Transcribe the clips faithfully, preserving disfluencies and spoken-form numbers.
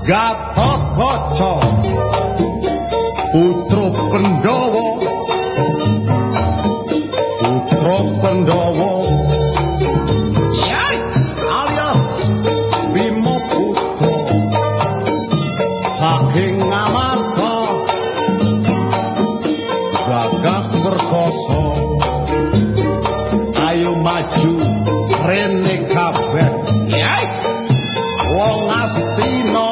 Gatotkaca putra Pandhawa putra Pandhawa yai alias Bima putra saking Amarta gagah perkasa ayo maju rene kabeh yai wong Astina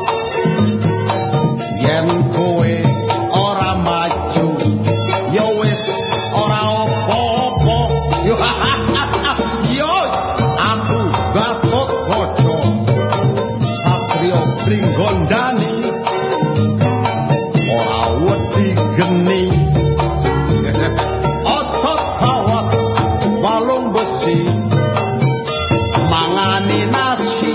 yen kowe ora maju ya wis ora apa-apa yo yo aku Gatotkaca satriya Pringgondani ora wedi geni otot kawat walung besi mangani nasi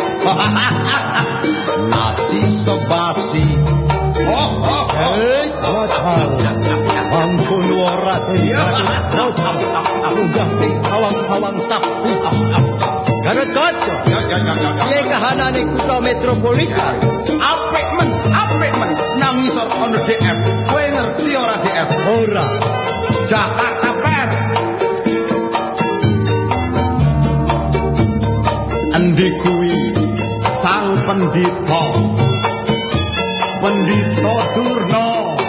nasi sebasi oh oh hei ampun ora munggah ning awang-awang sapi Gatotkaca ya ya ya ya piye kahanane kutha metropolitan apik men apik men nang ngisor ono D F kowe ngerti ora D F ora Jakarta Fair endi kuwi sang pendhita pendhita Durna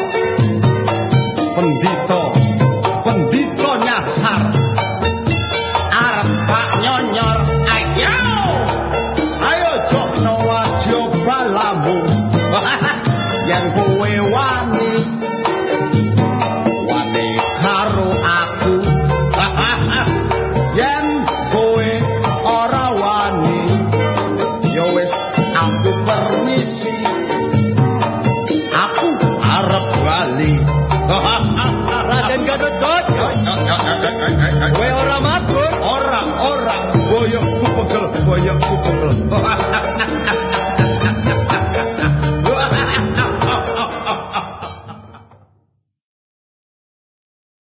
pendhita pendhita nyasar arep pak nyonyor ayo ayo jokno wadya balamu yen kowe wani wani karo aku yen kowe ora wani ya wis aku permisi aku arep bali Raden Gatotkaca kowe ora matur ora ora boyokku pegel boyokku pegel